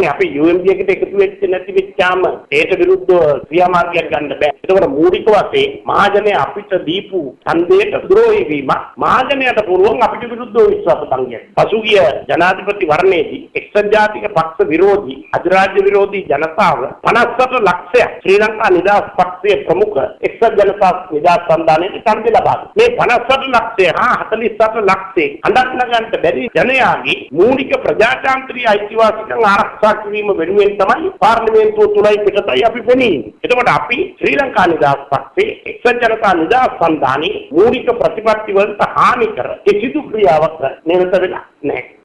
කියන්නේ අපි UMD එකට එකතු වෙච්ච නැති වෙච්චාම ඒට විරුද්ධව ක්‍රියාමාර්ගයක් ගන්න බෑ. ඒකවල මූලික වශයෙන් මහජනය අපිට දීපු ඡන්දයට ද්‍රෝහී වීම මහජනයට පුළුවන් අපිට විරුද්ධව විශ්වාස භංගයක්. පසුගිය ජනාධිපති වර්ණයේදී එක්සත් ජාතික පක්ෂ විරෝධී අධිරාජ්‍ය විරෝධී ජනතාව 58 ලක්ෂයක් ශ්‍රී ලංකා නිදහස් පක්ෂයේ ප්‍රමුඛ එක්සත් ජනතා නිදහස් සන්ධානයේ ඡන්ද ලබා දුන්නා. මේ 58 ලක්ෂය හා 48 ලක්ෂයේ අඬක් නගන්න බැරි ජනයාගේ මූලික ප්‍රජාතාන්ත්‍රීය අයිතිවාසිකම් ආරක්ෂා කිරීම වෙනුවෙන් තමයි පාර්ලිමේන්තුව තුලයි පිටතයි අපි වෙන්නේ. එතකොට අපි ශ්‍රී ලංකා නිදහස් පක්ෂයේ එක්සත් ජනතා නිදහස් සන්ධානයේ මූලික ප්‍රතිපත්ති වලට හානි කර කිසිදු ක්‍රියාවක් නිරත වෙලා නැහැ.